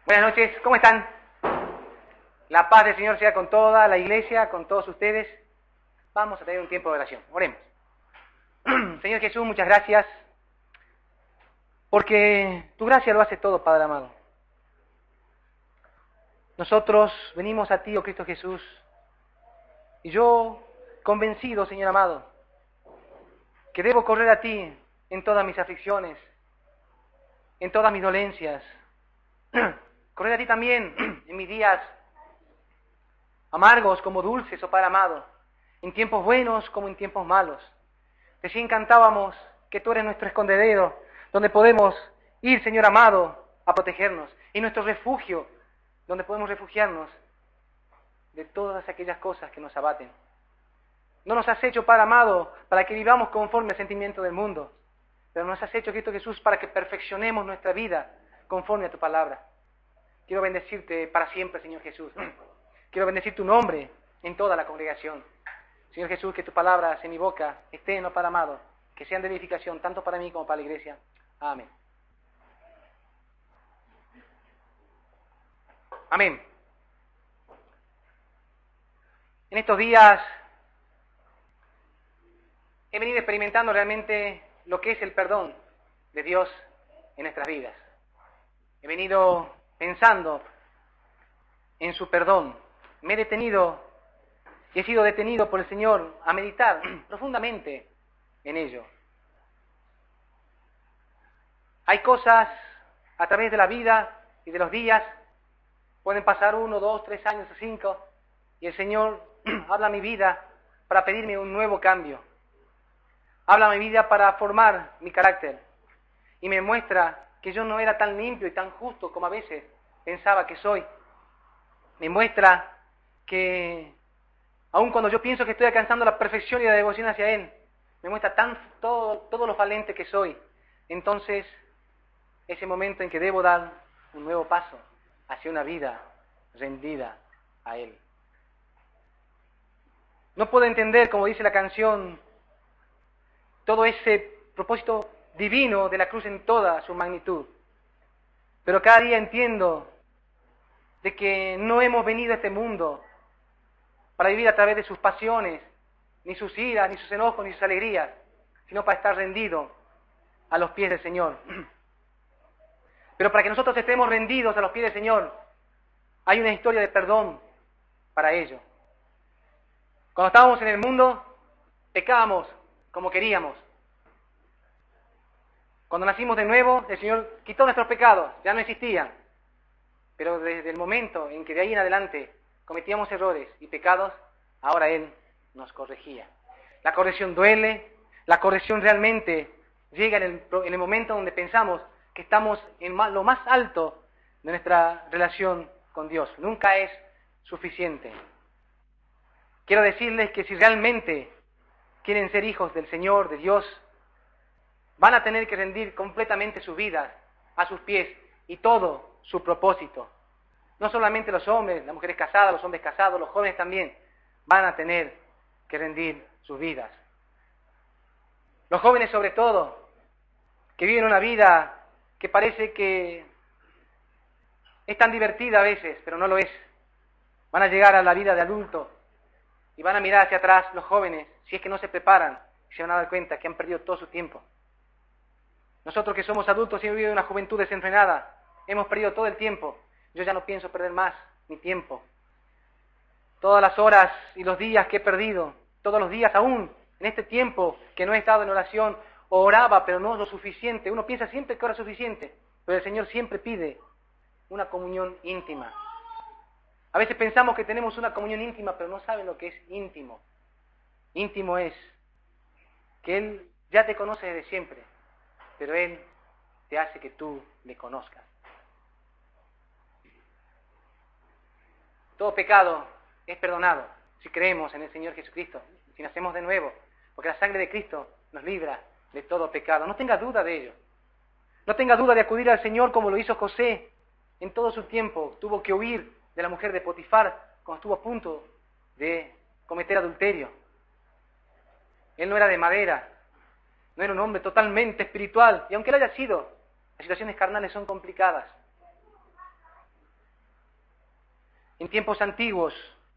Buenas noches, ¿cómo están? La paz del Señor sea con toda la iglesia, con todos ustedes. Vamos a tener un tiempo de oración. Oremos. Señor Jesús, muchas gracias, porque tu gracia lo hace todo, Padre amado. Nosotros venimos a ti, oh Cristo Jesús, y yo convencido, Señor amado, que debo correr a ti en todas mis aflicciones, en todas mis dolencias, correr a ti también en mis días amargos como dulces, oh Padre amado, en tiempos buenos como en tiempos malos. Recién cantábamos que tú eres nuestro escondedero, donde podemos ir, Señor amado, a protegernos, y nuestro refugio, donde podemos refugiarnos de todas aquellas cosas que nos abaten. No nos has hecho, Padre amado, para que vivamos conforme al sentimiento del mundo, pero nos has hecho, Cristo Jesús, para que perfeccionemos nuestra vida conforme a tu palabra. Quiero bendecirte para siempre, Señor Jesús. Quiero bendecir tu nombre en toda la congregación. Señor Jesús, que tus palabras en mi boca estén, oh Padre amado, que sean de edificación tanto para mí como para la iglesia. Amén. Amén. En estos días he venido experimentando realmente lo que es el perdón de Dios en nuestras vidas. He venido pensando en su perdón. Me he detenido y he sido detenido por el Señor a meditar profundamente en ello. Hay cosas a través de la vida y de los días, pueden pasar 1, 2, 3 años o 5, y el Señor habla a mi vida para pedirme un nuevo cambio. Habla a mi vida para formar mi carácter y me muestra que yo no era tan limpio y tan justo como a veces pensaba que soy. Me muestra que aun cuando yo pienso que estoy alcanzando la perfección y la devoción hacia Él, me muestra todo lo falente que soy. Entonces, ese momento en que debo dar un nuevo paso hacia una vida rendida a Él. No puedo entender, como dice la canción, todo ese propósito divino de la cruz en toda su magnitud. Pero cada día entiendo de que no hemos venido a este mundo para vivir a través de sus pasiones, ni sus iras, ni sus enojos, ni sus alegrías, sino para estar rendido a los pies del Señor. Pero para que nosotros estemos rendidos a los pies del Señor, hay una historia de perdón para ello. Cuando estábamos en el mundo, pecábamos como queríamos. Cuando nacimos de nuevo, el Señor quitó nuestros pecados, ya no existían. Pero desde el momento en que de ahí en adelante cometíamos errores y pecados, ahora Él nos corregía. La corrección duele, la corrección realmente llega en el momento donde pensamos que estamos en lo más alto de nuestra relación con Dios. Nunca es suficiente. Quiero decirles que si realmente quieren ser hijos del Señor, de Dios, van a tener que rendir completamente sus vidas a sus pies y todo su propósito. No solamente los hombres, las mujeres casadas, los hombres casados, los jóvenes también van a tener que rendir sus vidas. Los jóvenes sobre todo, que viven una vida que parece que es tan divertida a veces, pero no lo es. Van a llegar a la vida de adulto y van a mirar hacia atrás los jóvenes, si es que no se preparan, y se van a dar cuenta que han perdido todo su tiempo. Nosotros que somos adultos y hemos vivido una juventud desenfrenada, hemos perdido todo el tiempo. Yo ya no pienso perder más mi tiempo. Todas las horas y los días que he perdido, todos los días aún, en este tiempo que no he estado en oración, oraba, pero no lo suficiente. Uno piensa siempre que ora es suficiente, pero el Señor siempre pide una comunión íntima. A veces pensamos que tenemos una comunión íntima, pero no saben lo que es íntimo. Íntimo es que Él ya te conoce desde siempre, pero Él te hace que tú le conozcas. Todo pecado es perdonado si creemos en el Señor Jesucristo, si nacemos de nuevo, porque la sangre de Cristo nos libra de todo pecado. No tenga duda de ello. No tenga duda de acudir al Señor como lo hizo José en todo su tiempo. Tuvo que huir de la mujer de Potifar cuando estuvo a punto de cometer adulterio. Él no era de madera, no era un hombre totalmente espiritual, y aunque él haya sido, las situaciones carnales son complicadas. En tiempos antiguos,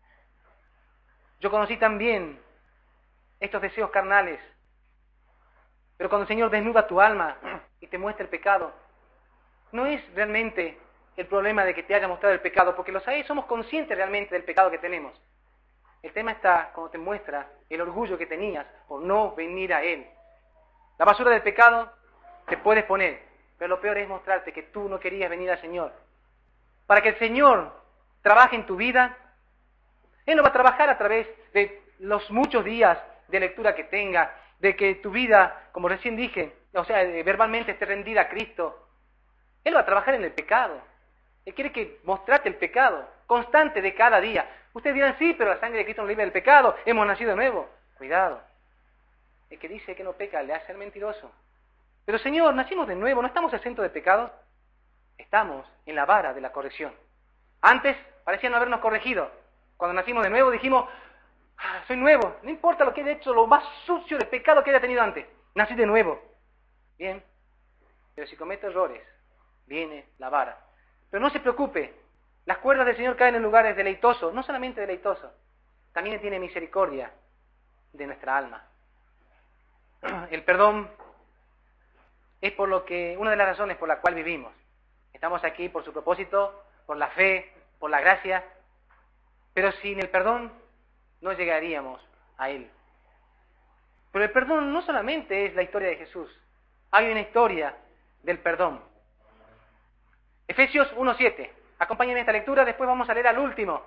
yo conocí también estos deseos carnales. Pero cuando el Señor desnuda tu alma y te muestra el pecado, no es realmente el problema de que te haya mostrado el pecado, porque los hay, somos conscientes realmente del pecado que tenemos. El tema está cuando te muestra el orgullo que tenías por no venir a Él. La basura del pecado te puedes poner, pero lo peor es mostrarte que tú no querías venir al Señor. Para que el Señor trabaje en tu vida, Él lo va a trabajar a través de los muchos días de lectura que tenga, de que tu vida, como recién dije, o sea, verbalmente esté rendida a Cristo. Él va a trabajar en el pecado. Él quiere que mostrarte el pecado constante de cada día. Ustedes dirán, sí, pero la sangre de Cristo nos libra del pecado, hemos nacido de nuevo. Cuidado. El que dice que no peca le hace ser mentiroso. Pero Señor, nacimos de nuevo, no estamos exentos de pecado. Estamos en la vara de la corrección. Antes parecía no habernos corregido. Cuando nacimos de nuevo dijimos, soy nuevo, no importa lo que haya hecho, lo más sucio de pecado que haya tenido antes. Nací de nuevo. Bien, pero si cometo errores, viene la vara. Pero no se preocupe, las cuerdas del Señor caen en lugares deleitosos, no solamente deleitosos, también tiene misericordia de nuestra alma. El perdón es una de las razones por la cual vivimos. Estamos aquí por su propósito, por la fe, por la gracia, pero sin el perdón no llegaríamos a Él. Pero el perdón no solamente es la historia de Jesús, hay una historia del perdón. Efesios 1:7. Acompáñenme en esta lectura, después vamos a leer al último.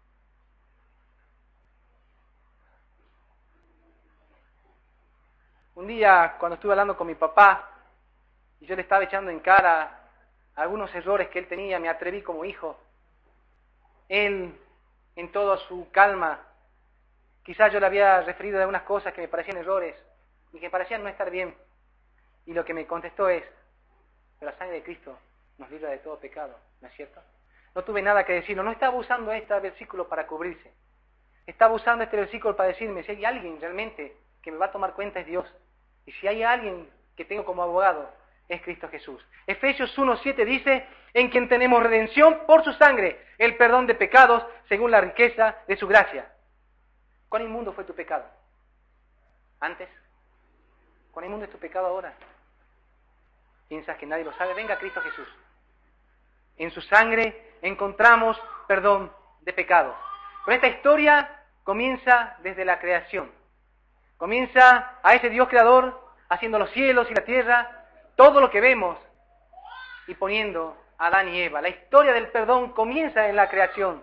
Un día, cuando estuve hablando con mi papá, y yo le estaba echando en cara algunos errores que él tenía, me atreví como hijo. Él, en toda su calma, quizás yo le había referido de algunas cosas que me parecían errores, y que parecían no estar bien. Y lo que me contestó es, pero la sangre de Cristo nos libra de todo pecado, ¿no es cierto? No tuve nada que decirlo, no estaba usando este versículo para cubrirse. Estaba usando este versículo para decirme, si hay alguien realmente que me va a tomar cuenta es Dios. Y si hay alguien que tengo como abogado, es Cristo Jesús. Efesios 1:7 dice, en quien tenemos redención por su sangre, el perdón de pecados según la riqueza de su gracia. ¿Cuán inmundo fue tu pecado antes? ¿Cuán inmundo es tu pecado ahora? ¿Piensas que nadie lo sabe? Venga Cristo Jesús. En su sangre encontramos perdón de pecados. Pero esta historia comienza desde la creación. Comienza a ese Dios creador haciendo los cielos y la tierra, todo lo que vemos, y poniendo a Adán y Eva. La historia del perdón comienza en la creación.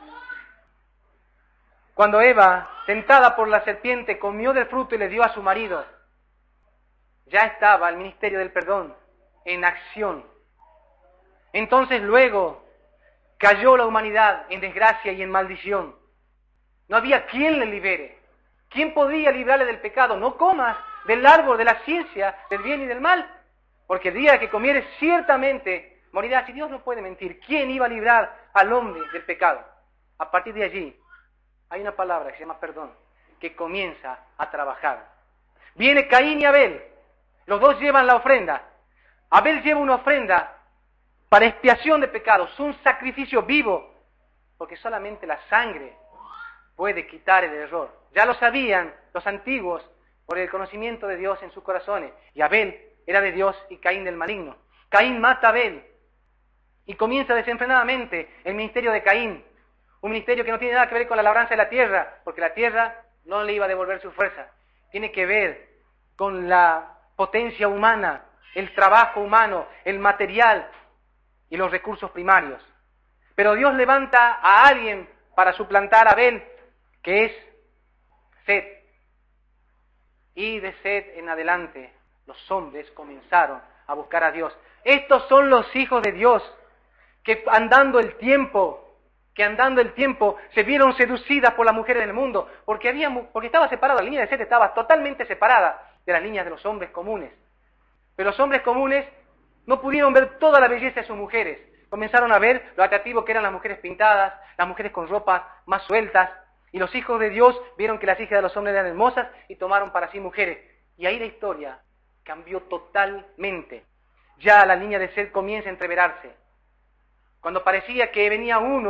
Cuando Eva, tentada por la serpiente, comió del fruto y le dio a su marido, ya estaba el ministerio del perdón en acción. Entonces luego cayó la humanidad en desgracia y en maldición. No había quien le libere. ¿Quién podía librarle del pecado? No comas del árbol de la ciencia del bien y del mal, porque el día que comieres ciertamente morirás. Y Dios no puede mentir. ¿Quién iba a librar al hombre del pecado? A partir de allí hay una palabra que se llama perdón, que comienza a trabajar. Viene Caín y Abel. Los dos llevan la ofrenda. Abel lleva una ofrenda para expiación de pecados, un sacrificio vivo, porque solamente la sangre puede quitar el error. Ya lo sabían los antiguos por el conocimiento de Dios en sus corazones. Y Abel era de Dios y Caín del maligno. Caín mata a Abel y comienza desenfrenadamente el ministerio de Caín. Un ministerio que no tiene nada que ver con la labranza de la tierra, porque la tierra no le iba a devolver su fuerza. Tiene que ver con la potencia humana, el trabajo humano, el material y los recursos primarios. Pero Dios levanta a alguien para suplantar a Abel, que es Set. Y de Set en adelante, los hombres comenzaron a buscar a Dios. Estos son los hijos de Dios, que andando el tiempo se vieron seducidas por las mujeres del mundo, porque estaba separada, la línea de Set estaba totalmente separada de las líneas de los hombres comunes. Pero los hombres comunes no pudieron ver toda la belleza de sus mujeres. Comenzaron a ver lo atractivo que eran las mujeres pintadas, las mujeres con ropas más sueltas, y los hijos de Dios vieron que las hijas de los hombres eran hermosas y tomaron para sí mujeres. Y ahí la historia cambió totalmente. Ya la línea de Set comienza a entreverarse. Cuando parecía que venía uno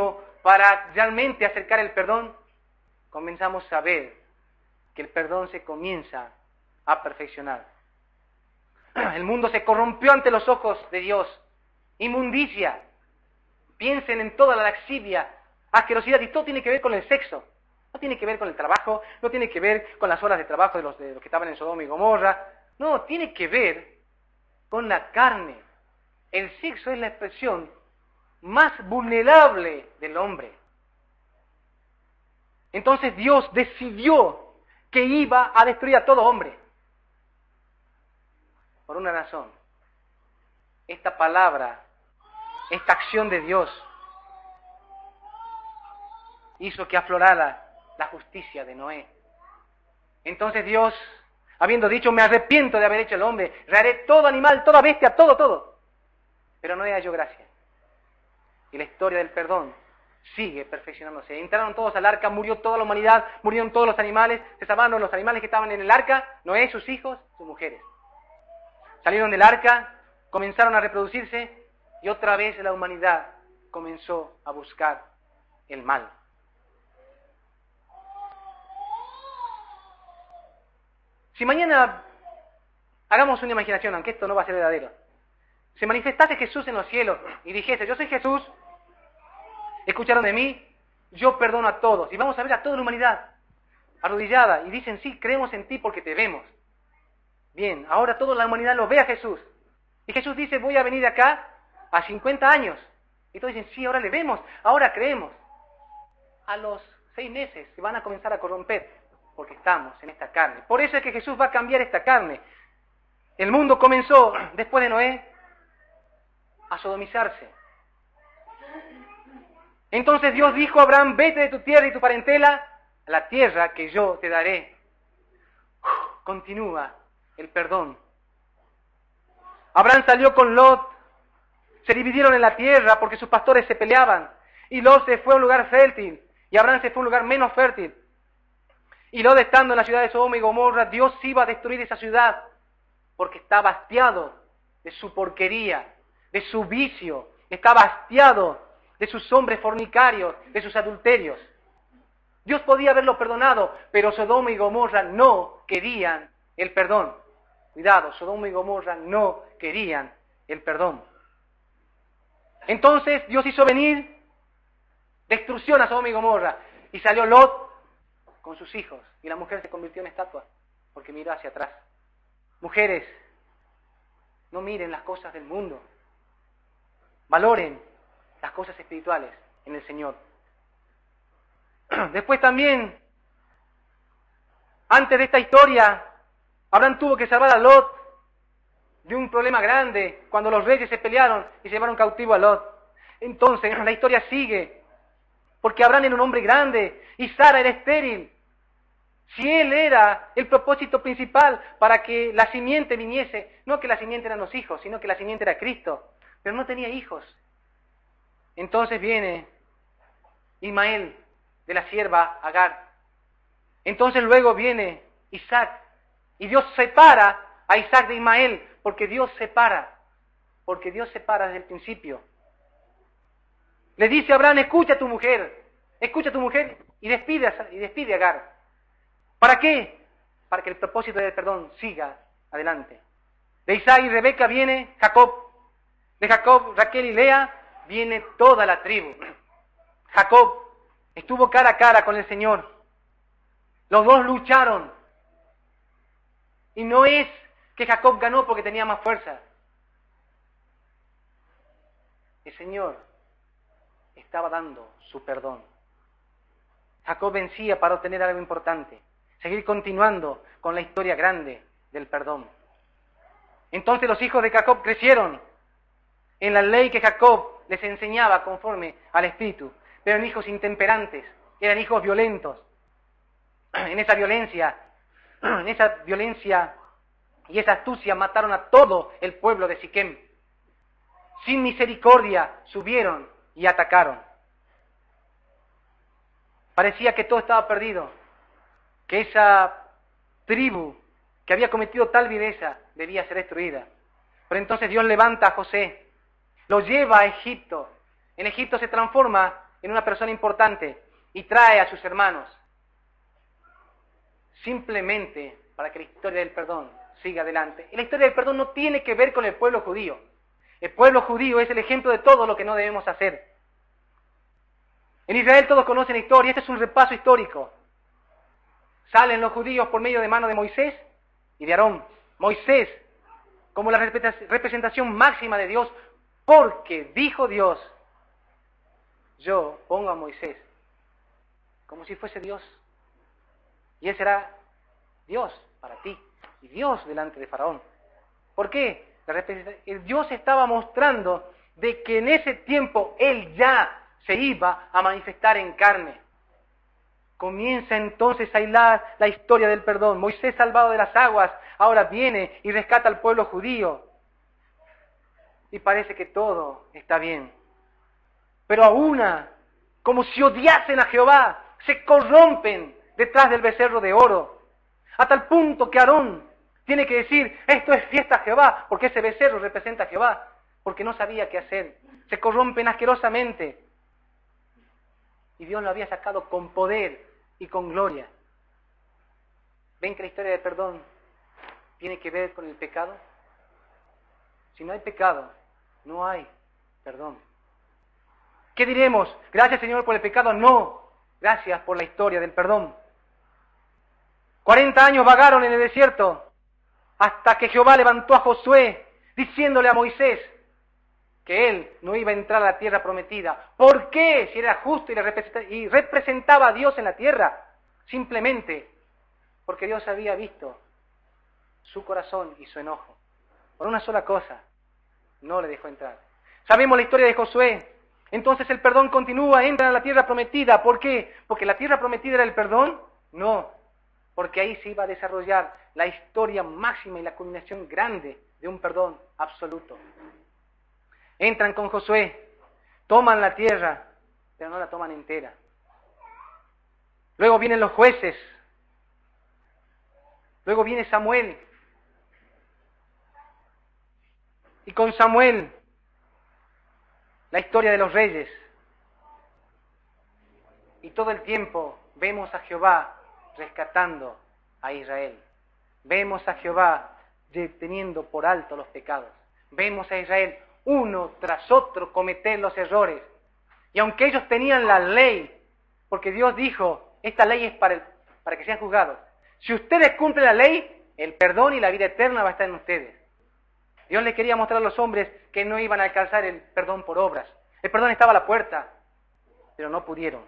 para realmente acercar el perdón, comenzamos a ver que el perdón se comienza a perfeccionar. El mundo se corrompió ante los ojos de Dios. Inmundicia. Piensen en toda la laxivia, asquerosidad, y todo tiene que ver con el sexo. No tiene que ver con el trabajo, no tiene que ver con las horas de trabajo de los que estaban en Sodoma y Gomorra. No, tiene que ver con la carne. El sexo es la expresión más vulnerable del hombre. Entonces Dios decidió que iba a destruir a todo hombre. Por una razón. Esta palabra, esta acción de Dios, hizo que aflorara la justicia de Noé. Entonces Dios, habiendo dicho, me arrepiento de haber hecho el hombre, reharé todo animal, toda bestia, todo. Pero Noé halló gracia. Y la historia del perdón sigue perfeccionándose. Entraron todos al arca, murió toda la humanidad, murieron todos los animales, se salvaron los animales que estaban en el arca, Noé, sus hijos, sus mujeres. Salieron del arca, comenzaron a reproducirse y otra vez la humanidad comenzó a buscar el mal. Si mañana hagamos una imaginación, aunque esto no va a ser verdadero, se manifestase Jesús en los cielos y dijese, yo soy Jesús, escucharon de mí, yo perdono a todos. Y vamos a ver a toda la humanidad arrodillada y dicen, sí, creemos en ti porque te vemos. Bien, ahora toda la humanidad lo ve a Jesús. Y Jesús dice, voy a venir acá a 50 años. Y todos dicen, sí, ahora le vemos, ahora creemos. A los 6 meses se van a comenzar a corromper porque estamos en esta carne. Por eso es que Jesús va a cambiar esta carne. El mundo comenzó, después de Noé, a sodomizarse. Entonces Dios dijo a Abraham, vete de tu tierra y tu parentela a la tierra que yo te daré. Continúa el perdón. Abraham salió con Lot, se dividieron en la tierra porque sus pastores se peleaban, y Lot se fue a un lugar fértil, y Abraham se fue a un lugar menos fértil. Y Lot, estando en la ciudad de Sodoma y Gomorra, Dios iba a destruir esa ciudad, porque estaba hastiado de su porquería, de su vicio, estaba hastiado de sus hombres fornicarios, de sus adulterios. Dios podía haberlo perdonado, pero Sodoma y Gomorra no querían el perdón. Cuidado, Sodoma y Gomorra no querían el perdón. Entonces Dios hizo venir destrucción a Sodoma y Gomorra, y salió Lot con sus hijos, y la mujer se convirtió en estatua, porque miró hacia atrás. Mujeres, no miren las cosas del mundo, valoren las cosas espirituales en el Señor. Después también, antes de esta historia, Abraham tuvo que salvar a Lot de un problema grande, cuando los reyes se pelearon y se llevaron cautivo a Lot. Entonces, la historia sigue, porque Abraham era un hombre grande y Sara era estéril. Si él era el propósito principal para que la simiente viniese, no que la simiente eran los hijos, sino que la simiente era Cristo, pero no tenía hijos. Entonces viene Ismael de la sierva Agar. Entonces luego viene Isaac, y Dios separa a Isaac de Ismael, porque Dios separa desde el principio. Le dice a Abraham, escucha a tu mujer, y despide a Agar. ¿Para qué? Para que el propósito del perdón siga adelante. De Isaac y Rebeca viene Jacob, de Jacob, Raquel y Lea, viene toda la tribu. Jacob estuvo cara a cara con el Señor. Los dos lucharon. Y no es que Jacob ganó porque tenía más fuerza. El Señor estaba dando su perdón. Jacob vencía para obtener algo importante. Seguir continuando con la historia grande del perdón. Entonces los hijos de Jacob crecieron en la ley que Jacob les enseñaba conforme al Espíritu. Pero eran hijos intemperantes, eran hijos violentos. En esa violencia y esa astucia mataron a todo el pueblo de Siquem. Sin misericordia subieron y atacaron. Parecía que todo estaba perdido, que esa tribu que había cometido tal viveza debía ser destruida. Pero entonces Dios levanta a José, lo lleva a Egipto. En Egipto se transforma en una persona importante y trae a sus hermanos, simplemente para que la historia del perdón siga adelante. Y la historia del perdón no tiene que ver con el pueblo judío. El pueblo judío es el ejemplo de todo lo que no debemos hacer. En Israel todos conocen la historia, este es un repaso histórico. Salen los judíos por medio de mano de Moisés y de Aarón. Moisés como la representación máxima de Dios, porque dijo Dios, yo pongo a Moisés como si fuese Dios, y él será Dios para ti, y Dios delante de Faraón. ¿Por qué? Dios estaba mostrando de que en ese tiempo Él ya se iba a manifestar en carne. Comienza entonces a hilar la historia del perdón. Moisés, salvado de las aguas, ahora viene y rescata al pueblo judío. Y parece que todo está bien. Pero aún, como si odiasen a Jehová, se corrompen detrás del becerro de oro. A tal punto que Aarón tiene que decir, esto es fiesta a Jehová, porque ese becerro representa a Jehová, porque no sabía qué hacer. Se corrompen asquerosamente. Y Dios lo había sacado con poder y con gloria. ¿Ven que la historia del perdón tiene que ver con el pecado? Si no hay pecado, no hay perdón. ¿Qué diremos? ¿Gracias, Señor, por el pecado? No, gracias por la historia del perdón. 40 años vagaron en el desierto hasta que Jehová levantó a Josué diciéndole a Moisés que él no iba a entrar a la tierra prometida. ¿Por qué? Si era justo y representaba a Dios en la tierra. Simplemente porque Dios había visto su corazón y su enojo. Por una sola cosa, no le dejó entrar. Sabemos la historia de Josué. Entonces el perdón continúa, entra a la tierra prometida. ¿Por qué? ¿Porque la tierra prometida era el perdón? No, porque ahí se iba a desarrollar la historia máxima y la culminación grande de un perdón absoluto. Entran con Josué, toman la tierra, pero no la toman entera. Luego vienen los jueces, luego viene Samuel. Y con Samuel, la historia de los reyes. Y todo el tiempo vemos a Jehová rescatando a Israel. Vemos a Jehová deteniendo por alto los pecados. Vemos a Israel uno tras otro cometer los errores. Y aunque ellos tenían la ley, porque Dios dijo, esta ley es para que sean juzgados. Si ustedes cumplen la ley, el perdón y la vida eterna va a estar en ustedes. Dios le quería mostrar a los hombres que no iban a alcanzar el perdón por obras. El perdón estaba a la puerta, pero no pudieron.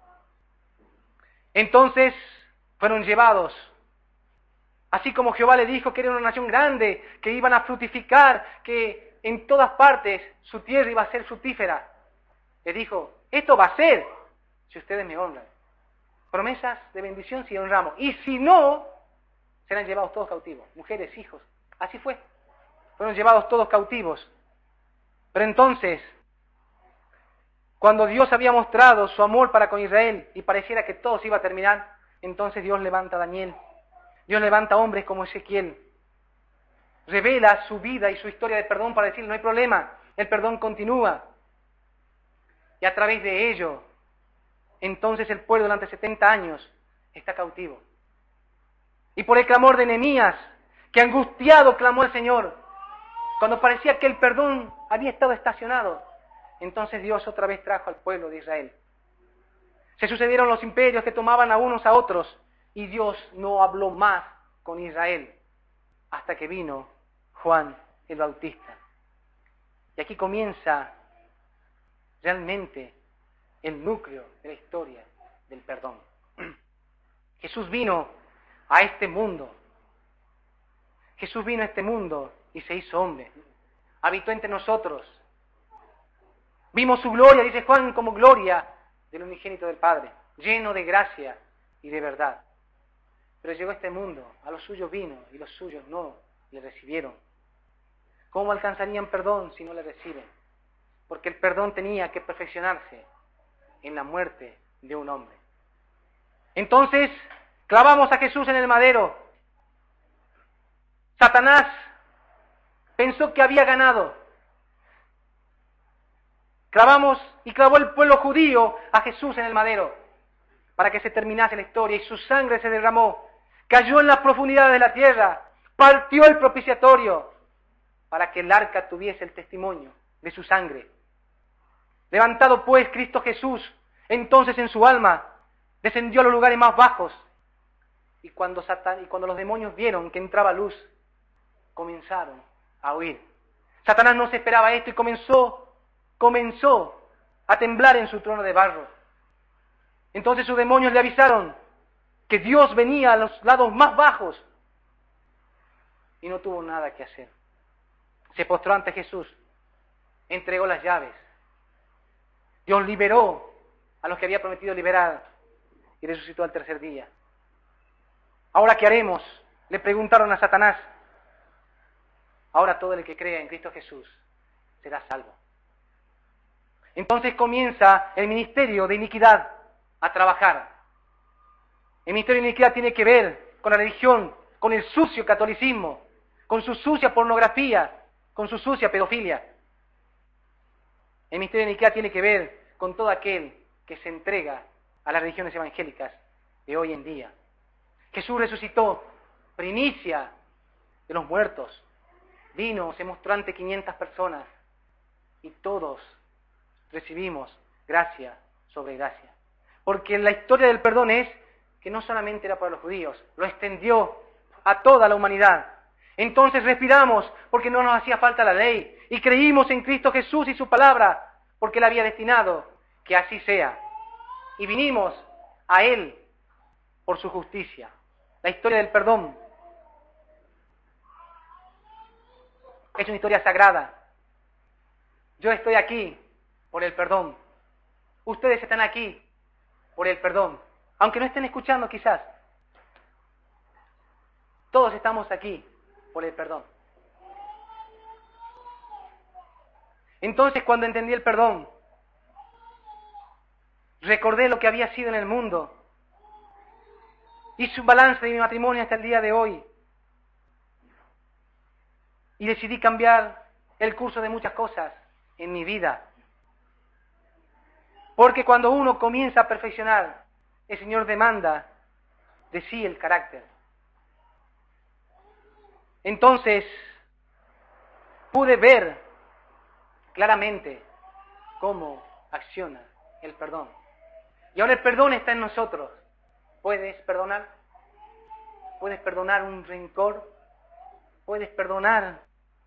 Entonces fueron llevados. Así como Jehová le dijo que era una nación grande, que iban a fructificar, que en todas partes su tierra iba a ser fructífera. Le dijo, esto va a ser si ustedes me honran. Promesas de bendición si honramos. Y si no, serán llevados todos cautivos. Mujeres, hijos. Así fue. Fueron llevados todos cautivos. Pero entonces, cuando Dios había mostrado su amor para con Israel y pareciera que todo se iba a terminar, entonces Dios levanta a Daniel. Dios levanta a hombres como Ezequiel. Revela su vida y su historia de perdón para decir, no hay problema, el perdón continúa. Y a través de ello, entonces el pueblo durante 70 años está cautivo. Y por el clamor de Nehemías, que angustiado clamó al Señor, cuando parecía que el perdón había estado estacionado, entonces Dios otra vez trajo al pueblo de Israel. Se sucedieron los imperios que tomaban a unos a otros, y Dios no habló más con Israel hasta que vino Juan el Bautista. Y aquí comienza realmente el núcleo de la historia del perdón. Jesús vino a este mundo. Jesús vino a este mundo y se hizo hombre. Habitó entre nosotros. Vimos su gloria, dice Juan, como gloria del unigénito del Padre, lleno de gracia y de verdad. Pero llegó a este mundo, a los suyos vino y los suyos no le recibieron. ¿Cómo alcanzarían perdón si no le reciben? Porque el perdón tenía que perfeccionarse en la muerte de un hombre. Entonces, clavamos a Jesús en el madero. Satanás pensó que había ganado. clavó el pueblo judío a Jesús en el madero para que se terminase la historia, y su sangre se derramó, cayó en las profundidades de la tierra, partió el propiciatorio para que el arca tuviese el testimonio de su sangre. Levantado pues Cristo Jesús, entonces en su alma, descendió a los lugares más bajos, y cuando los demonios vieron que entraba luz, comenzaron a huir. Satanás no se esperaba esto y comenzó a temblar en su trono de barro. Entonces sus demonios le avisaron que Dios venía a los lados más bajos y no tuvo nada que hacer. Se postró ante Jesús, entregó las llaves. Dios liberó a los que había prometido liberar y resucitó al tercer día. ¿Ahora qué haremos?, le preguntaron a Satanás. Ahora todo el que crea en Cristo Jesús será salvo. Entonces comienza el ministerio de iniquidad a trabajar. El ministerio de iniquidad tiene que ver con la religión, con el sucio catolicismo, con su sucia pornografía, con su sucia pedofilia. El ministerio de iniquidad tiene que ver con todo aquel que se entrega a las religiones evangélicas de hoy en día. Jesús resucitó, primicia de los muertos. Vino, se mostró ante 500 personas y todos recibimos gracia sobre gracia. Porque la historia del perdón es que no solamente era para los judíos, lo extendió a toda la humanidad. Entonces respiramos porque no nos hacía falta la ley y creímos en Cristo Jesús y su palabra porque Él había destinado que así sea. Y vinimos a Él por su justicia. La historia del perdón es una historia sagrada. Yo estoy aquí por el perdón. Ustedes están aquí por el perdón. Aunque no estén escuchando quizás. Todos estamos aquí por el perdón. Entonces, cuando entendí el perdón, recordé lo que había sido en el mundo. Hice un balance de mi matrimonio hasta el día de hoy. Y decidí cambiar el curso de muchas cosas en mi vida. Porque cuando uno comienza a perfeccionar, el Señor demanda de sí el carácter. Entonces, pude ver claramente cómo acciona el perdón. Y ahora el perdón está en nosotros. ¿Puedes perdonar? ¿Puedes perdonar un rencor? ¿Puedes perdonar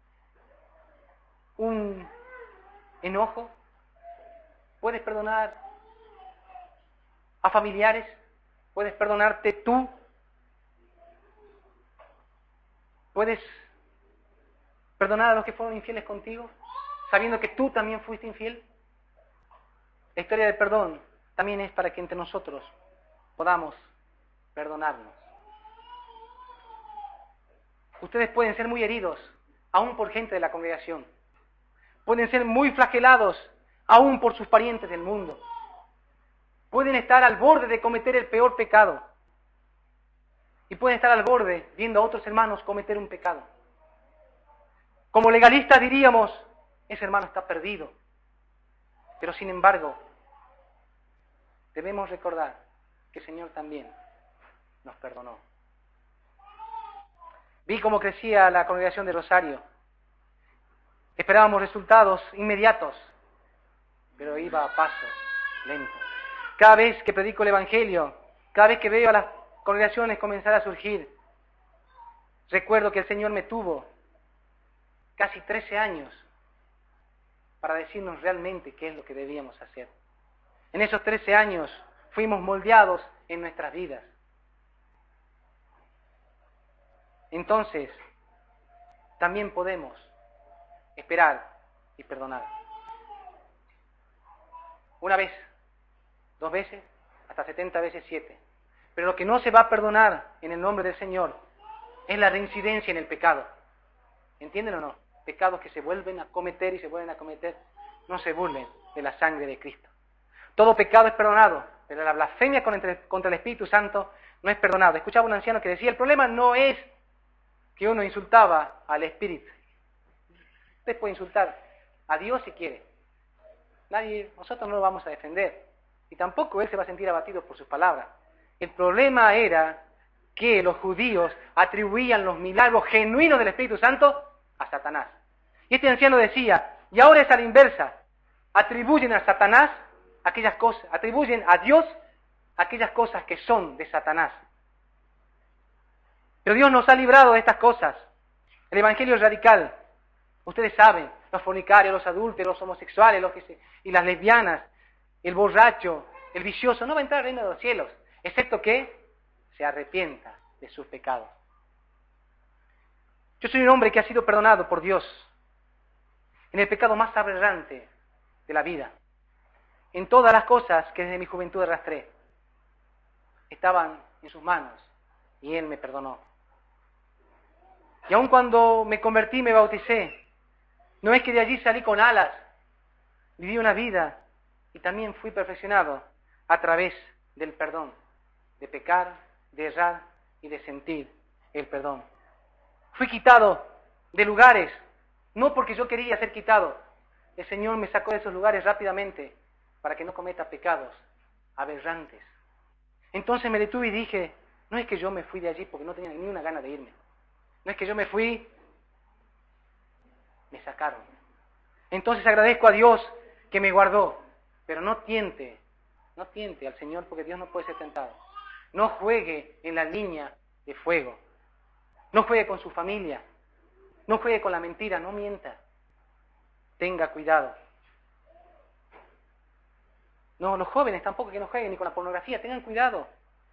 un enojo? ¿Puedes perdonar a familiares? ¿Puedes perdonarte tú? ¿Puedes perdonar a los que fueron infieles contigo, sabiendo que tú también fuiste infiel? La historia del perdón también es para que entre nosotros podamos perdonarnos. Ustedes pueden ser muy heridos, aún por gente de la congregación. Pueden ser muy flagelados, aún por sus parientes del mundo. Pueden estar al borde de cometer el peor pecado. Y pueden estar al borde viendo a otros hermanos cometer un pecado. Como legalistas diríamos, ese hermano está perdido. Pero sin embargo, debemos recordar que el Señor también nos perdonó. Vi cómo crecía la congregación de Rosario. Esperábamos resultados inmediatos, pero iba a paso lento. Cada vez que predico el Evangelio, cada vez que veo a las congregaciones comenzar a surgir, recuerdo que el Señor me tuvo casi 13 años para decirnos realmente qué es lo que debíamos hacer. En esos 13 años fuimos moldeados en nuestras vidas. Entonces, también podemos esperar y perdonar. Una vez, 2 veces, hasta 70 veces 7. Pero lo que no se va a perdonar en el nombre del Señor es la reincidencia en el pecado. ¿Entienden o no? Pecados que se vuelven a cometer y se vuelven a cometer. No se burlen de la sangre de Cristo. Todo pecado es perdonado, pero la blasfemia contra el Espíritu Santo no es perdonado. Escuchaba un anciano que decía, el problema no es que uno insultaba al Espíritu. Usted puede insultar a Dios si quiere. nosotros no lo vamos a defender. Y tampoco él se va a sentir abatido por sus palabras. El problema era que los judíos atribuían los milagros genuinos del Espíritu Santo a Satanás. Y este anciano decía, y ahora es a la inversa, atribuyen a Satanás aquellas cosas, atribuyen a Dios aquellas cosas que son de Satanás. Pero Dios nos ha librado de estas cosas. El Evangelio es radical. Ustedes saben, los fornicarios, los adúlteros, los homosexuales, y las lesbianas, el borracho, el vicioso, no va a entrar al reino de los cielos, excepto que se arrepienta de sus pecados. Yo soy un hombre que ha sido perdonado por Dios en el pecado más aberrante de la vida. En todas las cosas que desde mi juventud arrastré, estaban en sus manos y Él me perdonó. Y aun cuando me convertí, me bauticé, no es que de allí salí con alas, viví una vida y también fui perfeccionado a través del perdón, de pecar, de errar y de sentir el perdón. Fui quitado de lugares, no porque yo quería ser quitado. El Señor me sacó de esos lugares rápidamente para que no cometa pecados aberrantes. Entonces me detuve y dije, no es que yo me fui de allí porque no tenía ni una gana de irme. No es que yo me fui, me sacaron. Entonces agradezco a Dios que me guardó, pero no tiente al Señor porque Dios no puede ser tentado. No juegue en la línea de fuego. No juegue con su familia. No juegue con la mentira, no mienta. Tenga cuidado. No, los jóvenes tampoco que no jueguen ni con la pornografía, tengan cuidado.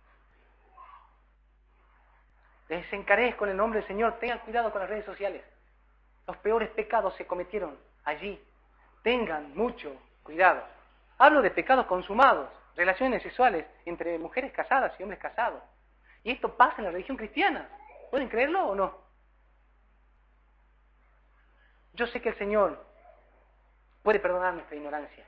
Les encarezco en el nombre del Señor, tengan cuidado con las redes sociales. Los peores pecados se cometieron allí. Tengan mucho cuidado. Hablo de pecados consumados, relaciones sexuales entre mujeres casadas y hombres casados. Y esto pasa en la religión cristiana. ¿Pueden creerlo o no? Yo sé que el Señor puede perdonar nuestra ignorancia.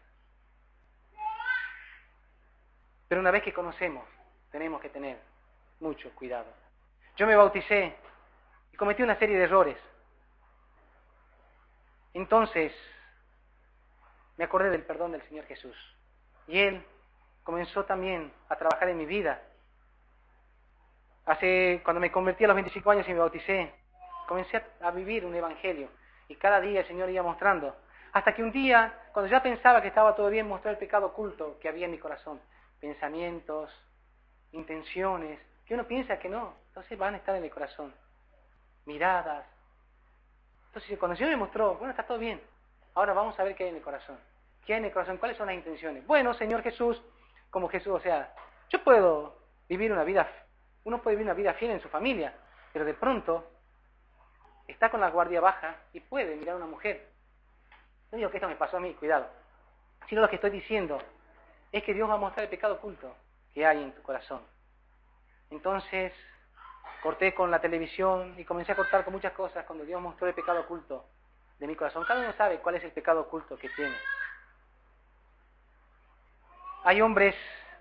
Pero una vez que conocemos, tenemos que tener mucho cuidado. Yo me bauticé y cometí una serie de errores. Entonces, me acordé del perdón del Señor Jesús. Y Él comenzó también a trabajar en mi vida. Cuando me convertí a los 25 años y me bauticé, comencé a vivir un evangelio. Y cada día el Señor iba mostrando. Hasta que un día, cuando ya pensaba que estaba todo bien, mostró el pecado oculto que había en mi corazón. Pensamientos, intenciones, que uno piensa que no, entonces van a estar en el corazón. Miradas. Entonces cuando el Señor me mostró, bueno, está todo bien. Ahora vamos a ver qué hay en el corazón. ¿Qué hay en el corazón? ¿Cuáles son las intenciones? Bueno, Señor Jesús, como Jesús, o sea, yo puedo vivir una vida, uno puede vivir una vida fiel en su familia, pero de pronto está con la guardia baja y puede mirar a una mujer. No digo que esto me pasó a mí, cuidado. Sino lo que estoy diciendo es que Dios va a mostrar el pecado oculto que hay en tu corazón. Entonces, corté con la televisión y comencé a cortar con muchas cosas cuando Dios mostró el pecado oculto de mi corazón. Cada uno sabe cuál es el pecado oculto que tiene. Hay hombres,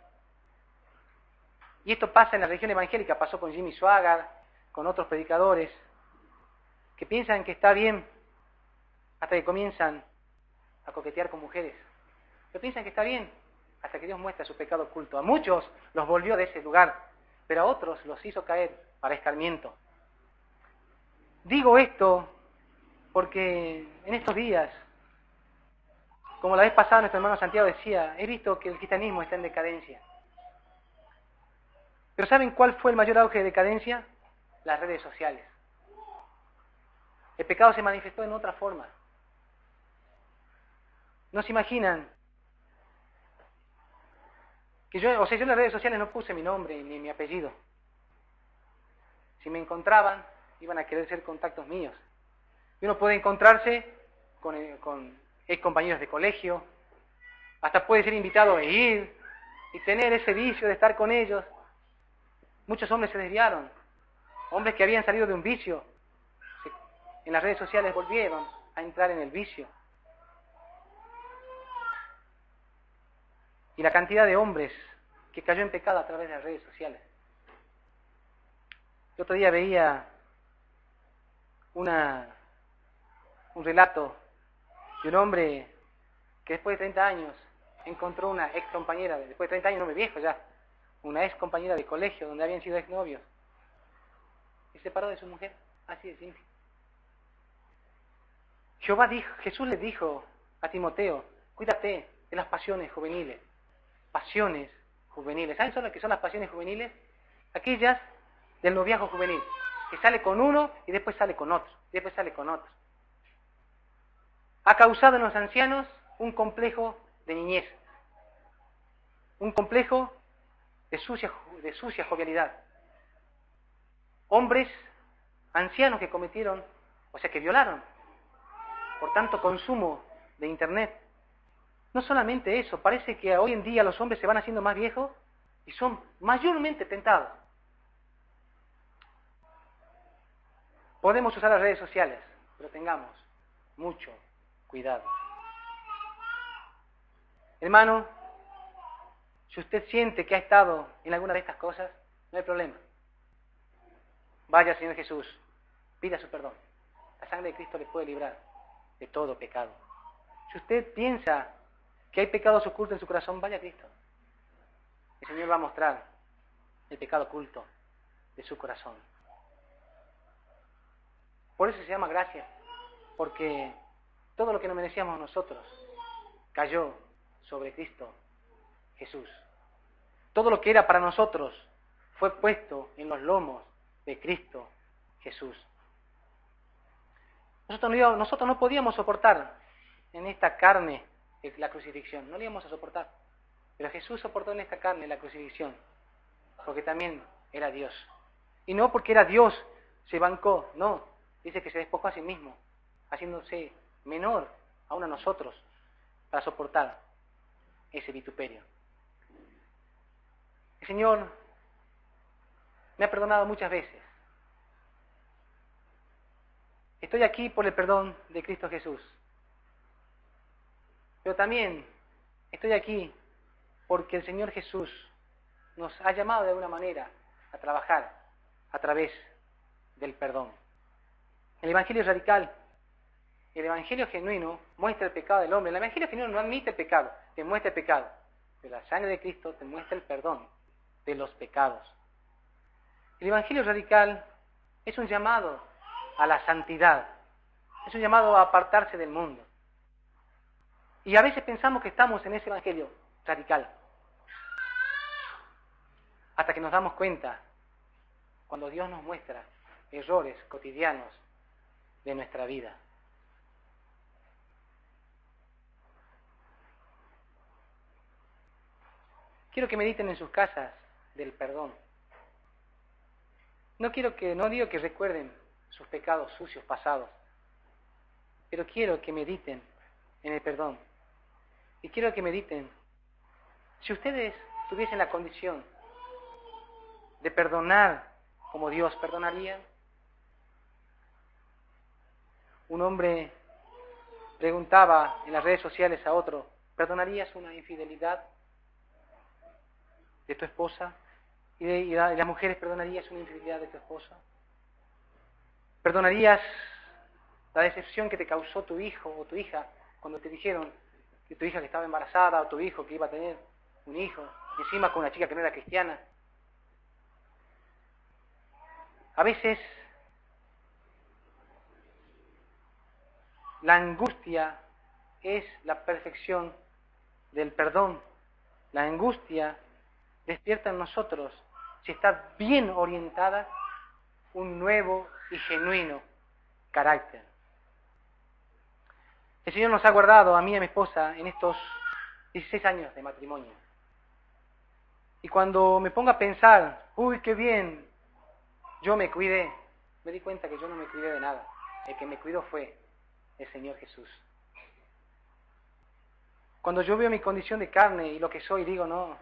y esto pasa en la religión evangélica, pasó con Jimmy Swaggart, con otros predicadores, que piensan que está bien hasta que comienzan a coquetear con mujeres. Pero piensan que está bien hasta que Dios muestra su pecado oculto. A muchos los volvió de ese lugar, pero a otros los hizo caer para escarmiento. Digo esto porque en estos días, como la vez pasada nuestro hermano Santiago decía, he visto que el cristianismo está en decadencia. Pero ¿saben cuál fue el mayor auge de decadencia? Las redes sociales. El pecado se manifestó en otra forma. ¿No se imaginan que yo en las redes sociales no puse mi nombre ni mi apellido? Si me encontraban, iban a querer ser contactos míos. Y uno puede encontrarse con ex compañeros de colegio, hasta puede ser invitado a ir y tener ese vicio de estar con ellos. Muchos hombres se desviaron, hombres que habían salido de un vicio, en las redes sociales volvieron a entrar en el vicio. Y la cantidad de hombres que cayó en pecado a través de las redes sociales. El otro día veía un relato de un hombre que después de 30 años encontró una ex compañera, después de 30 años, no me viejo ya, una ex compañera de colegio donde habían sido exnovios, y se separó de su mujer, así de simple. Jesús le dijo a Timoteo, cuídate de las pasiones juveniles. Pasiones juveniles. ¿Saben lo que son las pasiones juveniles? Aquellas del noviazgo juvenil, que sale con uno y después sale con otro, y después sale con otro. Ha causado en los ancianos un complejo de niñez, un complejo de sucia jovialidad. Hombres ancianos que cometieron, o sea, que violaron. Por tanto, consumo de Internet. No solamente eso, parece que hoy en día los hombres se van haciendo más viejos y son mayormente tentados. Podemos usar las redes sociales, pero tengamos mucho cuidado. Hermano, si usted siente que ha estado en alguna de estas cosas, no hay problema. Vaya al Señor Jesús, pida su perdón. La sangre de Cristo le puede librar de todo pecado. Si usted piensa que hay pecados ocultos en su corazón, vaya a Cristo. El Señor va a mostrar el pecado oculto de su corazón. Por eso se llama gracia, porque todo lo que no merecíamos nosotros cayó sobre Cristo Jesús. Todo lo que era para nosotros fue puesto en los lomos de Cristo Jesús. Nosotros no podíamos soportar en esta carne la crucifixión, no lo íbamos a soportar. Pero Jesús soportó en esta carne la crucifixión, porque también era Dios. Y no porque era Dios se bancó, no. Dice que se despojó a sí mismo, haciéndose menor aún a nosotros, para soportar ese vituperio. El Señor me ha perdonado muchas veces. Estoy aquí por el perdón de Cristo Jesús. Pero también estoy aquí porque el Señor Jesús nos ha llamado de alguna manera a trabajar a través del perdón. El Evangelio radical, el Evangelio genuino muestra el pecado del hombre. El Evangelio genuino no admite el pecado, te muestra el pecado. Pero la sangre de Cristo te muestra el perdón de los pecados. El Evangelio radical es un llamado a la santidad, es un llamado a apartarse del mundo. Y a veces pensamos que estamos en ese Evangelio radical, hasta que nos damos cuenta cuando Dios nos muestra errores cotidianos de nuestra vida. Quiero que mediten en sus casas del perdón. No digo que recuerden sus pecados sucios pasados, pero quiero que mediten en el perdón. Y quiero que mediten, si ustedes tuviesen la condición de perdonar como Dios perdonaría. Un hombre preguntaba en las redes sociales a otro, ¿perdonarías una infidelidad de tu esposa? Y las mujeres, ¿perdonarías una infidelidad de tu esposa? ¿Perdonarías la decepción que te causó tu hijo o tu hija cuando te dijeron que tu hija que estaba embarazada o tu hijo que iba a tener un hijo, encima con una chica que no era cristiana? A veces la angustia es la perfección del perdón. La angustia despierta en nosotros, si está bien orientada, un nuevo y genuino carácter. El Señor nos ha guardado a mí y a mi esposa en estos 16 años de matrimonio. Y cuando me pongo a pensar, uy, qué bien, yo me cuidé, me di cuenta que yo no me cuidé de nada. El que me cuidó fue el Señor Jesús. Cuando yo veo mi condición de carne y lo que soy, digo, no,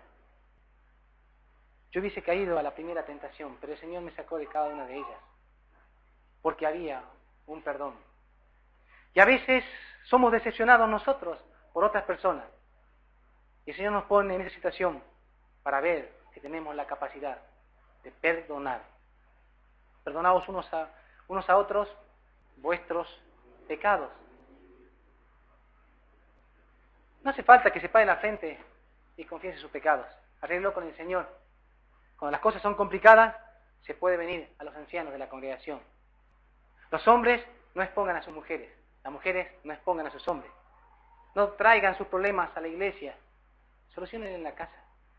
yo hubiese caído a la primera tentación, pero el Señor me sacó de cada una de ellas, porque había un perdón. Y a veces somos decepcionados nosotros por otras personas. Y el Señor nos pone en esa situación para ver que tenemos la capacidad de perdonar. Perdonaos unos a otros vuestros pecados. No hace falta que se pare en la frente y confiese sus pecados. Arréglelo con el Señor. Cuando las cosas son complicadas, se puede venir a los ancianos de la congregación. Los hombres no expongan a sus mujeres. Las mujeres no expongan a sus hombres. No traigan sus problemas a la iglesia. Solucionen en la casa.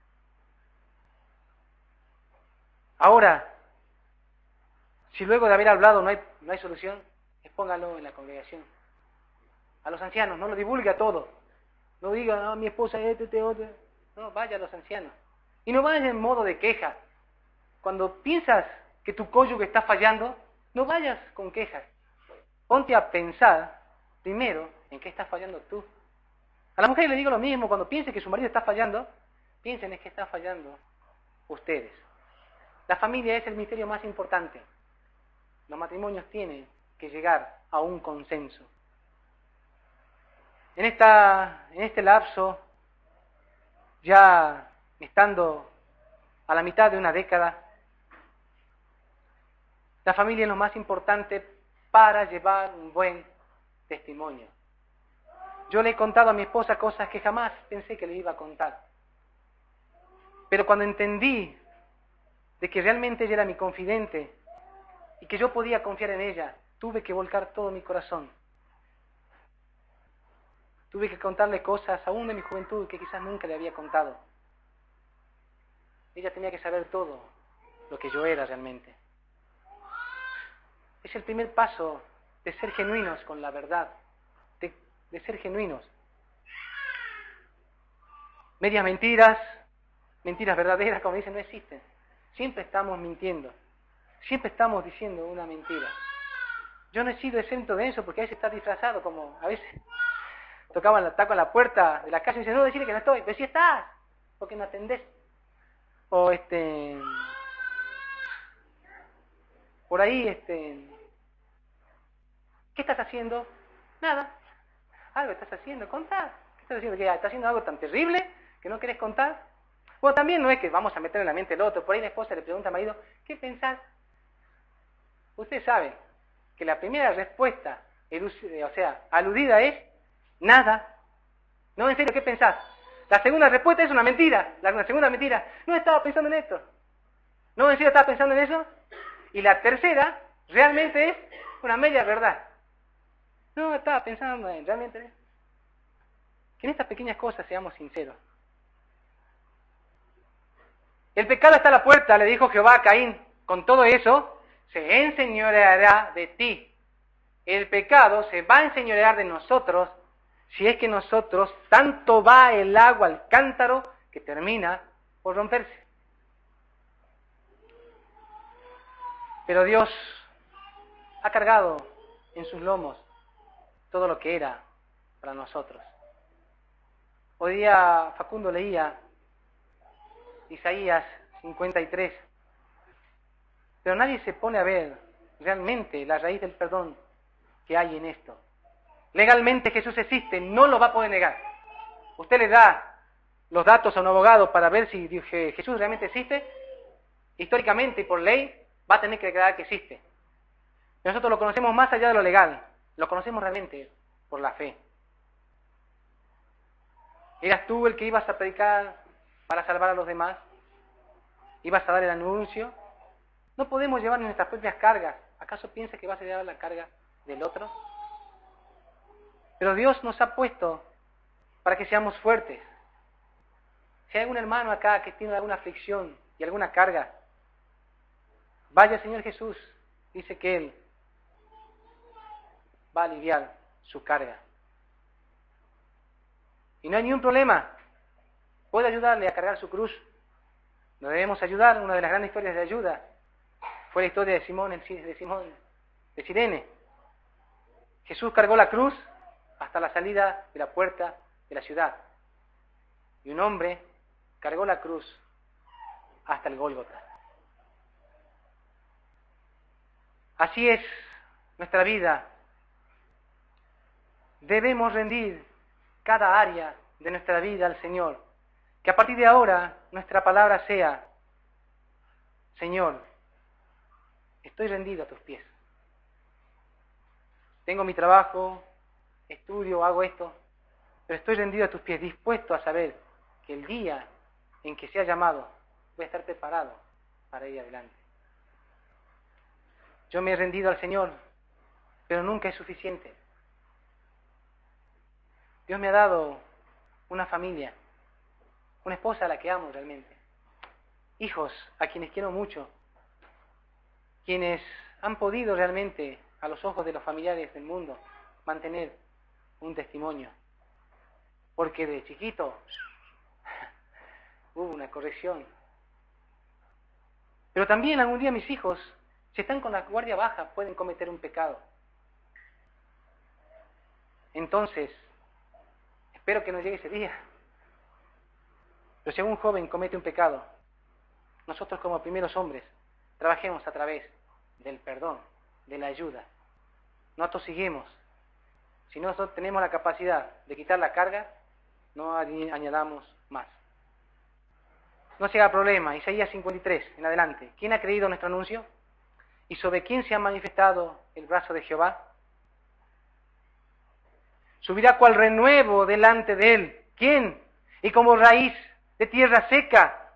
Ahora, si luego de haber hablado no hay solución, expóngalo en la congregación. A los ancianos, no lo divulgue a todo. No diga, no, mi esposa este, otro. No, vaya a los ancianos. Y no vaya en modo de queja. Cuando piensas que tu cónyuge está fallando, no vayas con quejas. Ponte a pensar primero en qué estás fallando tú. A la mujer le digo lo mismo, cuando piense que su marido está fallando, piensen en qué están fallando ustedes. La familia es el misterio más importante. Los matrimonios tienen que llegar a un consenso. En este lapso, ya estando a la mitad de una década, la familia es lo más importante para llevar un buen testimonio. Yo le he contado a mi esposa cosas que jamás pensé que le iba a contar. Pero cuando entendí de que realmente ella era mi confidente y que yo podía confiar en ella, tuve que volcar todo mi corazón. Tuve que contarle cosas aún de mi juventud que quizás nunca le había contado. Ella tenía que saber todo lo que yo era realmente. Es el primer paso de ser genuinos con la verdad, de ser genuinos. Medias mentiras, mentiras verdaderas, como dicen, no existen. Siempre estamos mintiendo, siempre estamos diciendo una mentira. Yo no he sido exento de eso porque a veces está disfrazado, como a veces taco en la puerta de la casa y dice, no, decirle que no estoy, pero sí estás, porque no atendés. O por ahí, ¿qué estás haciendo? Nada. Algo estás haciendo, contá. ¿Qué estás haciendo? ¿Estás haciendo algo tan terrible que no querés contar? Bueno, también no es que vamos a meter en la mente el otro. Por ahí la esposa le pregunta al marido, ¿qué pensás? Usted sabe que la primera respuesta, aludida es nada. No, en serio, ¿qué pensás? La segunda respuesta es una mentira. La segunda mentira, no estaba pensando en esto. No, en serio, estaba pensando en eso. Y la tercera, realmente es una media verdad. No, estaba pensando en realmente. Que en estas pequeñas cosas seamos sinceros. El pecado está a la puerta, le dijo Jehová a Caín. Con todo eso, se enseñoreará de ti. El pecado se va a enseñorear de nosotros si es que nosotros, tanto va el agua al cántaro que termina por romperse. Pero Dios ha cargado en sus lomos todo lo que era para nosotros. Hoy día Facundo leía Isaías 53, pero nadie se pone a ver realmente la raíz del perdón que hay en esto. Legalmente Jesús existe, no lo va a poder negar. Usted le da los datos a un abogado para ver si Jesús realmente existe, históricamente y por ley va a tener que declarar que existe. Nosotros lo conocemos más allá de lo legal, lo conocemos realmente por la fe. ¿Eras tú el que ibas a predicar para salvar a los demás? ¿Ibas a dar el anuncio? No podemos llevar nuestras propias cargas. ¿Acaso piensa que vas a llevar la carga del otro? Pero Dios nos ha puesto para que seamos fuertes. Si hay algún hermano acá que tiene alguna aflicción y alguna carga, vaya al Señor Jesús. Dice que Él va a aliviar su carga. Y no hay ningún problema. Puede ayudarle a cargar su cruz. Nos debemos ayudar. Una de las grandes historias de ayuda fue la historia de Simón de Cirene. Jesús cargó la cruz hasta la salida de la puerta de la ciudad. Y un hombre cargó la cruz hasta el Gólgota. Así es nuestra vida. Debemos rendir cada área de nuestra vida al Señor. Que a partir de ahora nuestra palabra sea: Señor, estoy rendido a tus pies. Tengo mi trabajo, estudio, hago esto, pero estoy rendido a tus pies, dispuesto a saber que el día en que sea llamado, voy a estar preparado para ir adelante. Yo me he rendido al Señor, pero nunca es suficiente. Dios me ha dado una familia, una esposa a la que amo realmente, hijos a quienes quiero mucho, quienes han podido realmente, a los ojos de los familiares del mundo, mantener un testimonio. Porque de chiquito hubo una corrección. Pero también algún día mis hijos, si están con la guardia baja, pueden cometer un pecado. Entonces, espero que no llegue ese día. Pero si algún joven comete un pecado, nosotros como primeros hombres, trabajemos a través del perdón, de la ayuda. No atosiguemos. Si nosotros tenemos la capacidad de quitar la carga, no añadamos más. No se haga problema. Isaías 53, en adelante. ¿Quién ha creído nuestro anuncio? ¿Y sobre quién se ha manifestado el brazo de Jehová? Subirá cual renuevo delante de él. ¿Quién? Y como raíz de tierra seca.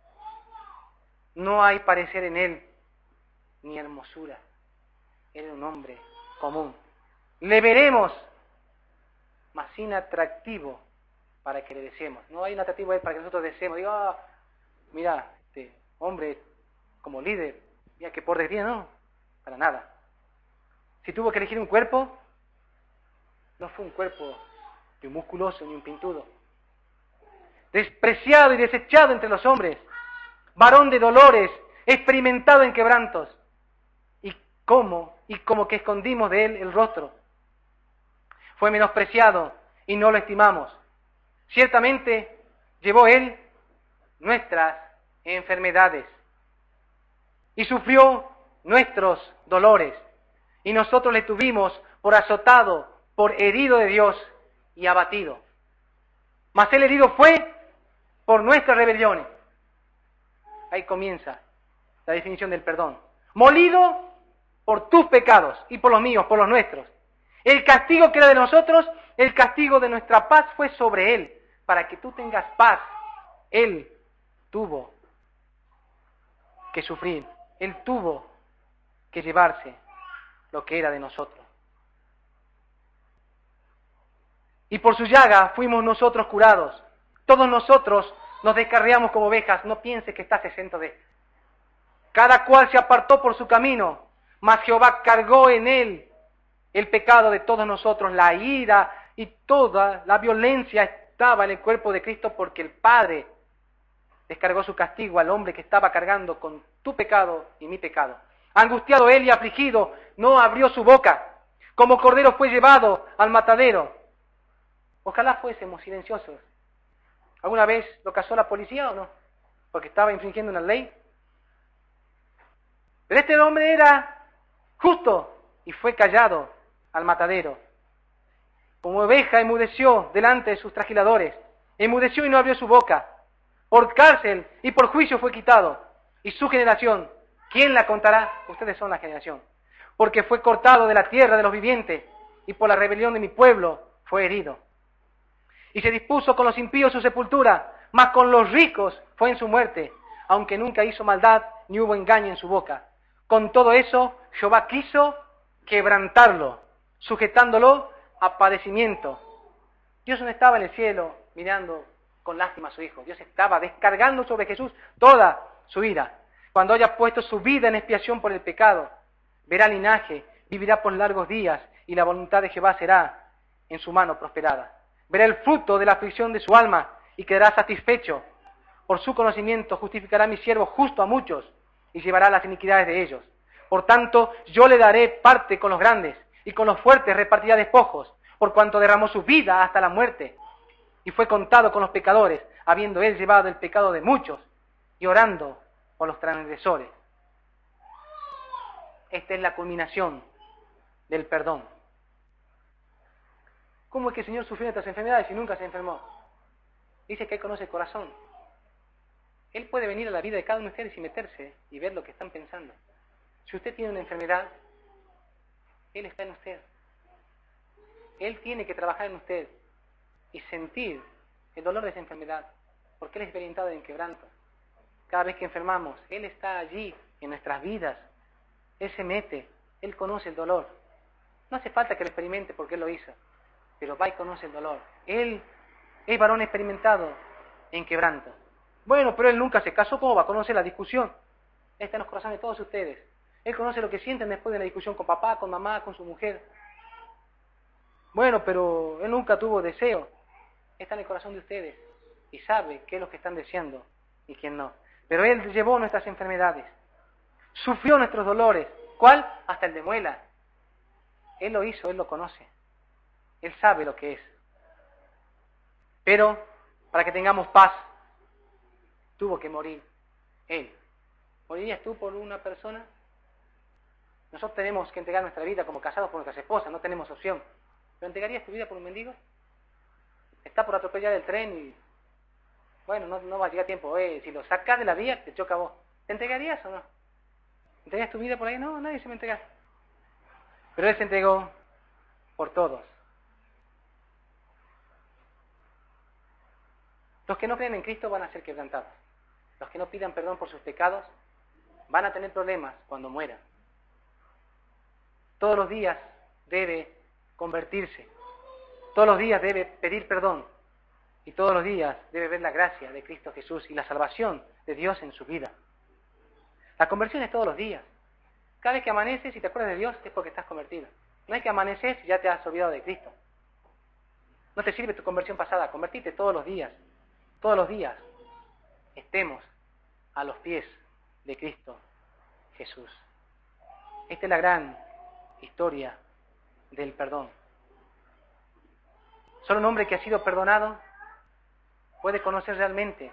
No hay parecer en él, ni hermosura. Él es un hombre común. Le veremos, mas sin atractivo para que le deseemos. No hay un atractivo a él para que nosotros deseemos. Digo, mira, este hombre como líder, mira que por desvío, no, para nada. Si tuvo que elegir un cuerpo, no fue un cuerpo ni un musculoso ni un pintudo. Despreciado y desechado entre los hombres, varón de dolores, experimentado en quebrantos. Y como que escondimos de él el rostro. Fue menospreciado y no lo estimamos. Ciertamente llevó él nuestras enfermedades y sufrió nuestros dolores. Y nosotros le tuvimos por azotado, por herido de Dios y abatido. Mas el herido fue por nuestras rebeliones. Ahí comienza la definición del perdón. Molido por tus pecados y por los míos, por los nuestros. El castigo que era de nosotros, el castigo de nuestra paz fue sobre él, para que tú tengas paz. Él tuvo que sufrir, él tuvo que llevarse lo que era de nosotros. Y por su llaga fuimos nosotros curados. Todos nosotros nos descarriamos como ovejas, no pienses que estás exento de esto. Cada cual se apartó por su camino, mas Jehová cargó en él el pecado de todos nosotros, la ira y toda la violencia estaba en el cuerpo de Cristo porque el Padre descargó su castigo al hombre que estaba cargando con tu pecado y mi pecado. Angustiado él y afligido, no abrió su boca. Como cordero fue llevado al matadero. Ojalá fuésemos silenciosos. ¿Alguna vez lo cazó la policía o no? Porque estaba infringiendo una ley. Pero este hombre era justo y fue callado al matadero. Como oveja enmudeció delante de sus trasquiladores. Enmudeció y no abrió su boca. Por cárcel y por juicio fue quitado. Y su generación, ¿quién la contará? Ustedes son la generación. Porque fue cortado de la tierra de los vivientes y por la rebelión de mi pueblo fue herido. Y se dispuso con los impíos su sepultura, mas con los ricos fue en su muerte, aunque nunca hizo maldad ni hubo engaño en su boca. Con todo eso, Jehová quiso quebrantarlo, sujetándolo a padecimiento. Dios no estaba en el cielo mirando con lástima a su Hijo. Dios estaba descargando sobre Jesús toda su ira. Cuando haya puesto su vida en expiación por el pecado, verá linaje, vivirá por largos días, y la voluntad de Jehová será en su mano prosperada. Verá el fruto de la aflicción de su alma y quedará satisfecho. Por su conocimiento justificará mi siervo justo a muchos y llevará las iniquidades de ellos. Por tanto, yo le daré parte con los grandes y con los fuertes repartirá despojos, por cuanto derramó su vida hasta la muerte y fue contado con los pecadores, habiendo él llevado el pecado de muchos y orando por los transgresores. Esta es la culminación del perdón. ¿Cómo es que el Señor sufrió estas enfermedades y nunca se enfermó? Dice que Él conoce el corazón. Él puede venir a la vida de cada uno de ustedes y meterse y ver lo que están pensando. Si usted tiene una enfermedad, Él está en usted. Él tiene que trabajar en usted. y sentir el dolor de esa enfermedad, porque Él es experimentado en quebranto. Cada vez que enfermamos, Él está allí en nuestras vidas. Él se mete, Él conoce el dolor. No hace falta que lo experimente porque Él lo hizo, pero va y conoce el dolor. Él es varón experimentado en quebranto. Bueno, pero Él nunca se casó, ¿cómo va a conocer la discusión? Está en los corazones de todos ustedes. Él conoce lo que sienten después de la discusión con papá, con mamá, con su mujer. Bueno, pero Él nunca tuvo deseo. Está en el corazón de ustedes y sabe qué es lo que están deseando y quién no. Pero Él llevó nuestras enfermedades, sufrió nuestros dolores. ¿Cuál? Hasta el de muela. Él lo hizo, Él lo conoce. Él sabe lo que es. Pero para que tengamos paz, tuvo que morir Él. ¿Morirías tú por una persona? Nosotros tenemos que entregar nuestra vida como casados por nuestras esposas, no tenemos opción. ¿Pero entregarías tu vida por un mendigo? Está por atropellar el tren y... bueno, no va a llegar a tiempo. Si lo sacas de la vía, te choca a vos. ¿Te entregarías o no? ¿Entregarías tu vida por ahí? No, nadie se va a entregar. Pero Él se entregó por todos. Los que no creen en Cristo van a ser quebrantados. Los que no pidan perdón por sus pecados van a tener problemas cuando mueran. Todos los días debe convertirse. Todos los días debe pedir perdón. Y todos los días debe ver la gracia de Cristo Jesús y la salvación de Dios en su vida. La conversión es todos los días. Cada vez que amaneces y te acuerdas de Dios es porque estás convertido. No hay que amanecer si ya te has olvidado de Cristo. No te sirve tu conversión pasada, convertite todos los días. Todos los días estemos a los pies de Cristo Jesús. Esta es la gran historia del perdón. Solo un hombre que ha sido perdonado puede conocer realmente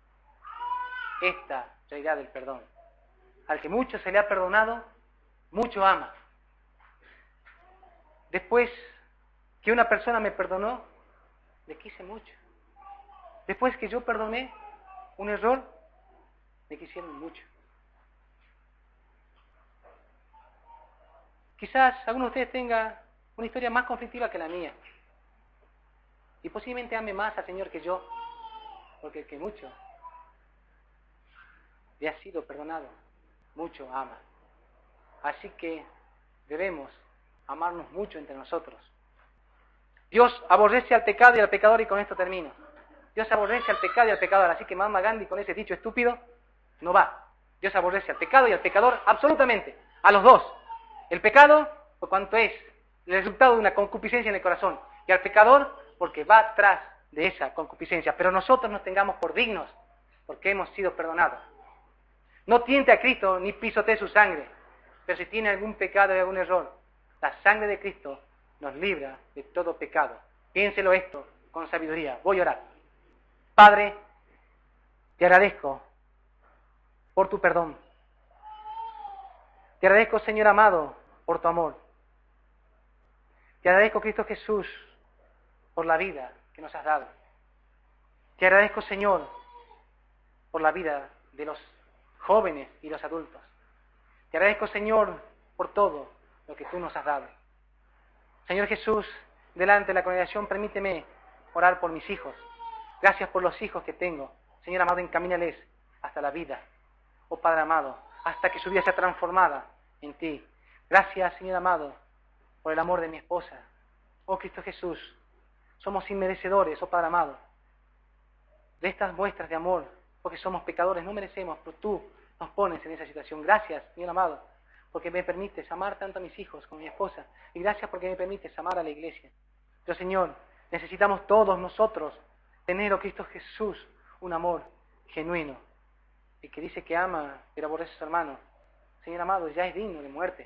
esta realidad del perdón. Al que mucho se le ha perdonado, mucho ama. Después que una persona me perdonó, le quise mucho. Después que yo perdoné un error, me quisieron mucho. Quizás alguno de ustedes tenga una historia más conflictiva que la mía. Y posiblemente ame más al Señor que yo, porque el que mucho le ha sido perdonado, mucho ama. Así que debemos amarnos mucho entre nosotros. Dios aborrece al pecado y al pecador, y con esto termino. Dios aborrece al pecado y al pecador, así que Mahatma Gandhi con ese dicho estúpido no va. Dios aborrece al pecado y al pecador absolutamente, a los dos. El pecado, por cuanto es el resultado de una concupiscencia en el corazón, y al pecador, porque va tras de esa concupiscencia. Pero nosotros nos tengamos por dignos, porque hemos sido perdonados. No tiente a Cristo ni pisotee su sangre, pero si tiene algún pecado y algún error, la sangre de Cristo nos libra de todo pecado. Piénselo esto con sabiduría. Voy a orar. Padre, te agradezco por tu perdón. Te agradezco, Señor amado, por tu amor. Te agradezco, Cristo Jesús, por la vida que nos has dado. Te agradezco, Señor, por la vida de los jóvenes y los adultos. Te agradezco, Señor, por todo lo que tú nos has dado. Señor Jesús, delante de la congregación, permíteme orar por mis hijos. Gracias por los hijos que tengo. Señor amado, encamínales hasta la vida. Oh Padre amado, hasta que su vida sea transformada en ti. Gracias, Señor amado, por el amor de mi esposa. Oh Cristo Jesús, somos inmerecedores, oh Padre amado, de estas muestras de amor, porque somos pecadores, no merecemos, pero tú nos pones en esa situación. Gracias, Señor amado, porque me permites amar tanto a mis hijos como a mi esposa, y gracias porque me permites amar a la iglesia. Pero Señor, necesitamos todos nosotros tener, oh Cristo Jesús, un amor genuino. El que dice que ama, pero aborrece a su hermano, Señor amado, ya es digno de muerte.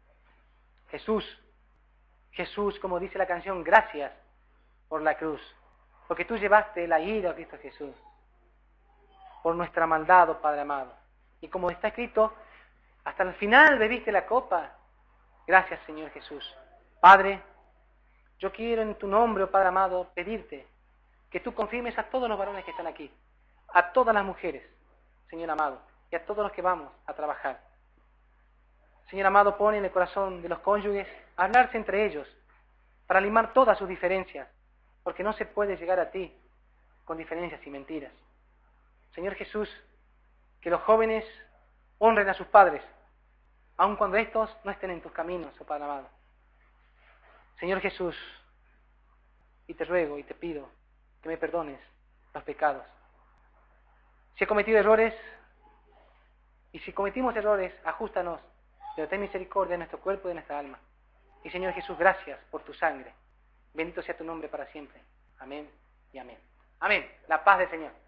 Jesús, como dice la canción, gracias por la cruz, porque tú llevaste la ira, oh Cristo Jesús, por nuestra maldad, oh Padre amado. Y como está escrito, hasta el final bebiste la copa. Gracias, Señor Jesús. Padre, yo quiero en tu nombre, oh Padre amado, pedirte que tú confirmes a todos los varones que están aquí, a todas las mujeres, Señor amado, y a todos los que vamos a trabajar. Señor amado, pone en el corazón de los cónyuges hablarse entre ellos para limar todas sus diferencias, porque no se puede llegar a ti con diferencias y mentiras. Señor Jesús, que los jóvenes honren a sus padres, aun cuando estos no estén en tus caminos, oh Padre amado. Señor Jesús, y te ruego y te pido que me perdones los pecados. Si he cometido errores, y si cometimos errores, ajustanos, pero ten misericordia de nuestro cuerpo y de nuestra alma. Y Señor Jesús, gracias por tu sangre. Bendito sea tu nombre para siempre. Amén y amén. Amén. La paz del Señor.